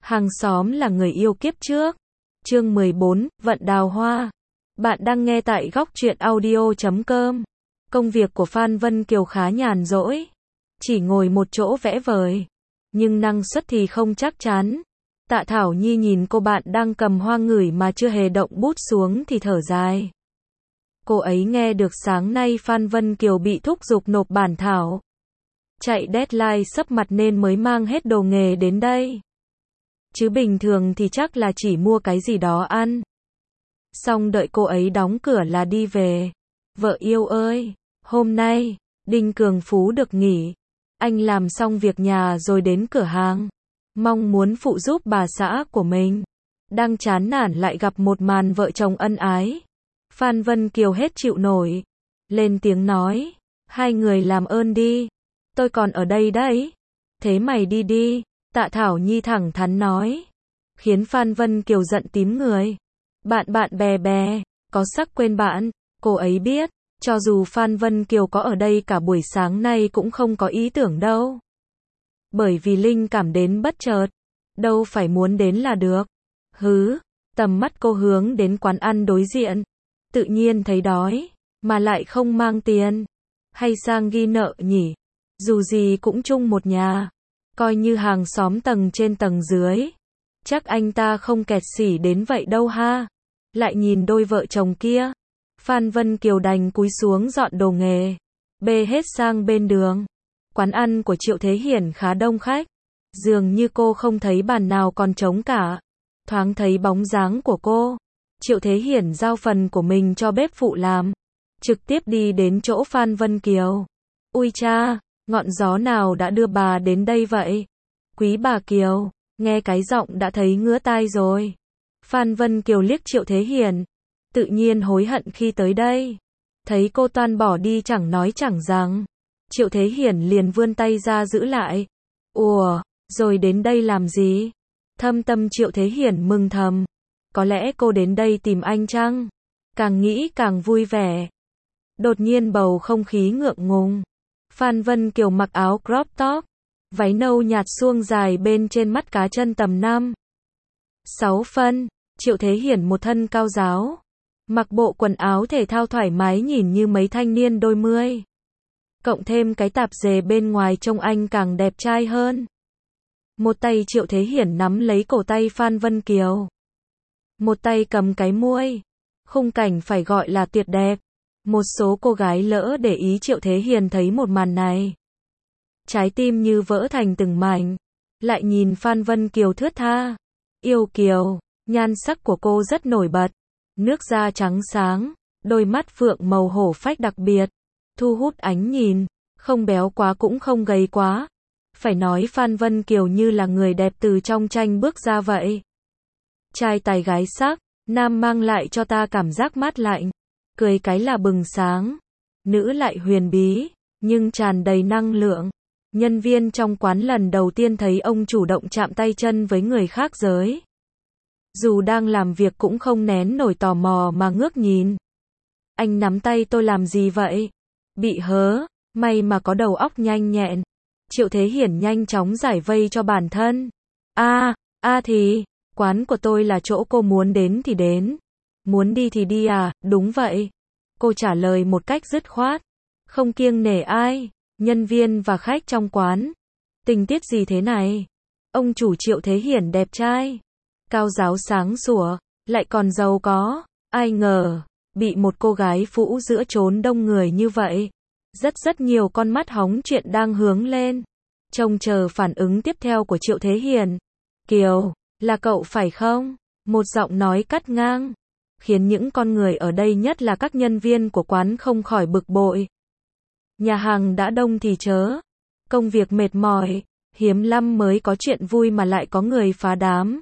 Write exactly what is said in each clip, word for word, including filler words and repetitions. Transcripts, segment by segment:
Hàng xóm là người yêu kiếp trước. Chương mười bốn, Vận đào hoa. Bạn đang nghe tại góc truyện audio chấm com. Công việc của Phan Vân Kiều khá nhàn rỗi. Chỉ ngồi một chỗ vẽ vời. Nhưng năng suất thì không chắc chắn. Tạ Thảo Nhi nhìn cô bạn đang cầm hoa ngửi mà chưa hề động bút xuống thì thở dài. Cô ấy nghe được sáng nay Phan Vân Kiều bị thúc giục nộp bản thảo. Chạy deadline sắp mặt nên mới mang hết đồ nghề đến đây. Chứ bình thường thì chắc là chỉ mua cái gì đó ăn. Xong đợi cô ấy đóng cửa là đi về. Vợ yêu ơi, hôm nay, Đinh Cường Phú được nghỉ. Anh làm xong việc nhà rồi đến cửa hàng. Mong muốn phụ giúp bà xã của mình. Đang chán nản lại gặp một màn vợ chồng ân ái. Phan Vân Kiều hết chịu nổi. Lên tiếng nói, hai người làm ơn đi. Tôi còn ở đây đấy. Thế mày đi đi. Tạ Thảo Nhi thẳng thắn nói. Khiến Phan Vân Kiều giận tím người. Bạn bạn bè bè, có sắc quên bạn. Cô ấy biết, cho dù Phan Vân Kiều có ở đây cả buổi sáng nay cũng không có ý tưởng đâu. Bởi vì linh cảm đến bất chợt. Đâu phải muốn đến là được. Hứ, tầm mắt cô hướng đến quán ăn đối diện. Tự nhiên thấy đói, mà lại không mang tiền. Hay sang ghi nợ nhỉ? Dù gì cũng chung một nhà. Coi như hàng xóm tầng trên tầng dưới. Chắc anh ta không kẹt xỉ đến vậy đâu ha. Lại nhìn đôi vợ chồng kia. Phan Vân Kiều đành cúi xuống dọn đồ nghề. Bê hết sang bên đường. Quán ăn của Triệu Thế Hiển khá đông khách. Dường như cô không thấy bàn nào còn trống cả. Thoáng thấy bóng dáng của cô. Triệu Thế Hiển giao phần của mình cho bếp phụ làm. Trực tiếp đi đến chỗ Phan Vân Kiều. Ui cha, ngọn gió nào đã đưa bà đến đây vậy? Quý bà Kiều, nghe cái giọng đã thấy ngứa tai rồi. Phan Vân Kiều liếc Triệu Thế Hiển. Tự nhiên hối hận khi tới đây. Thấy cô toan bỏ đi chẳng nói chẳng rằng. Triệu Thế Hiển liền vươn tay ra giữ lại. Ủa, rồi đến đây làm gì? Thâm tâm Triệu Thế Hiển mừng thầm. Có lẽ cô đến đây tìm anh chăng? Càng nghĩ càng vui vẻ. Đột nhiên bầu không khí ngượng ngùng. Phan Vân Kiều mặc áo crop top. Váy nâu nhạt suông dài bên trên mắt cá chân tầm năm sáu phân. Triệu Thế Hiển một thân cao ráo. Mặc bộ quần áo thể thao thoải mái nhìn như mấy thanh niên đôi mươi. Cộng thêm cái tạp dề bên ngoài trông anh càng đẹp trai hơn. Một tay Triệu Thế Hiển nắm lấy cổ tay Phan Vân Kiều. Một tay cầm cái muôi. Khung cảnh phải gọi là tuyệt đẹp. Một số cô gái lỡ để ý Triệu Thế Hiển thấy một màn này. Trái tim như vỡ thành từng mảnh. Lại nhìn Phan Vân Kiều thướt tha. Yêu kiều. Nhan sắc của cô rất nổi bật. Nước da trắng sáng. Đôi mắt phượng màu hổ phách đặc biệt. Thu hút ánh nhìn. Không béo quá cũng không gầy quá. Phải nói Phan Vân Kiều như là người đẹp từ trong tranh bước ra vậy. Trai tài gái sắc. Nam mang lại cho ta cảm giác mát lạnh. Cười cái là bừng sáng. Nữ lại huyền bí. Nhưng tràn đầy năng lượng. Nhân viên trong quán lần đầu tiên thấy ông chủ động chạm tay chân với người khác giới. Dù đang làm việc cũng không nén nổi tò mò mà ngước nhìn. Anh nắm tay tôi làm gì vậy? Bị hớ, may mà có đầu óc nhanh nhẹn. Triệu Thế Hiển nhanh chóng giải vây cho bản thân. A, a thì, quán của tôi là chỗ cô muốn đến thì đến. Muốn đi thì đi à, đúng vậy. Cô trả lời một cách dứt khoát. Không kiêng nể ai, nhân viên và khách trong quán. Tình tiết gì thế này? Ông chủ Triệu Thế Hiển đẹp trai. Cao ráo sáng sủa, lại còn giàu có. Ai ngờ, bị một cô gái phũ giữa chốn đông người như vậy. Rất rất nhiều con mắt hóng chuyện đang hướng lên. Trông chờ phản ứng tiếp theo của Triệu Thế Hiển. Kiều, là cậu phải không? Một giọng nói cắt ngang. Khiến những con người ở đây nhất là các nhân viên của quán không khỏi bực bội. Nhà hàng đã đông thì chớ. Công việc mệt mỏi. Hiếm lắm mới có chuyện vui mà lại có người phá đám.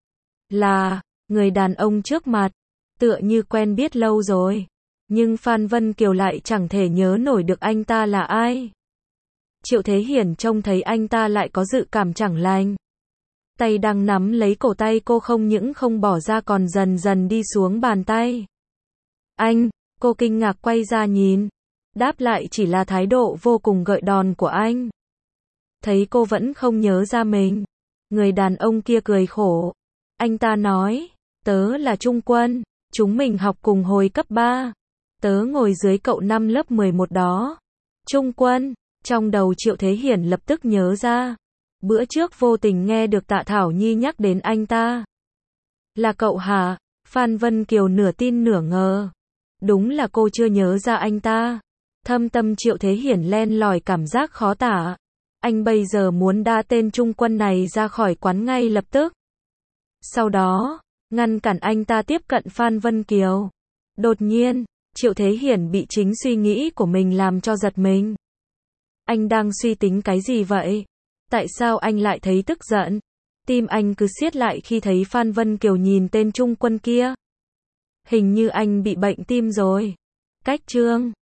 Là, người đàn ông trước mặt. Tựa như quen biết lâu rồi. Nhưng Phan Vân Kiều lại chẳng thể nhớ nổi được anh ta là ai. Triệu Thế Hiển trông thấy anh ta lại có dự cảm chẳng lành. Tay đang nắm lấy cổ tay cô không những không bỏ ra còn dần dần đi xuống bàn tay. Anh, cô kinh ngạc quay ra nhìn. Đáp lại chỉ là thái độ vô cùng gợi đòn của anh. Thấy cô vẫn không nhớ ra mình. Người đàn ông kia cười khổ. Anh ta nói, tớ là Trung Quân, chúng mình học cùng hồi cấp ba. Tớ ngồi dưới cậu năm lớp mười một đó. Trung Quân, trong đầu Triệu Thế Hiển lập tức nhớ ra. Bữa trước vô tình nghe được Tạ Thảo Nhi nhắc đến anh ta. Là cậu hả? Phan Vân Kiều nửa tin nửa ngờ. Đúng là cô chưa nhớ ra anh ta. Thâm tâm Triệu Thế Hiển len lỏi cảm giác khó tả. Anh bây giờ muốn đa tên Trung Quân này ra khỏi quán ngay lập tức. Sau đó, ngăn cản anh ta tiếp cận Phan Vân Kiều. Đột nhiên, Triệu Thế Hiển bị chính suy nghĩ của mình làm cho giật mình. Anh đang suy tính cái gì vậy? Tại sao anh lại thấy tức giận? Tim anh cứ siết lại khi thấy Phan Vân Kiều nhìn tên Trung Quân kia. Hình như anh bị bệnh tim rồi. Cách chương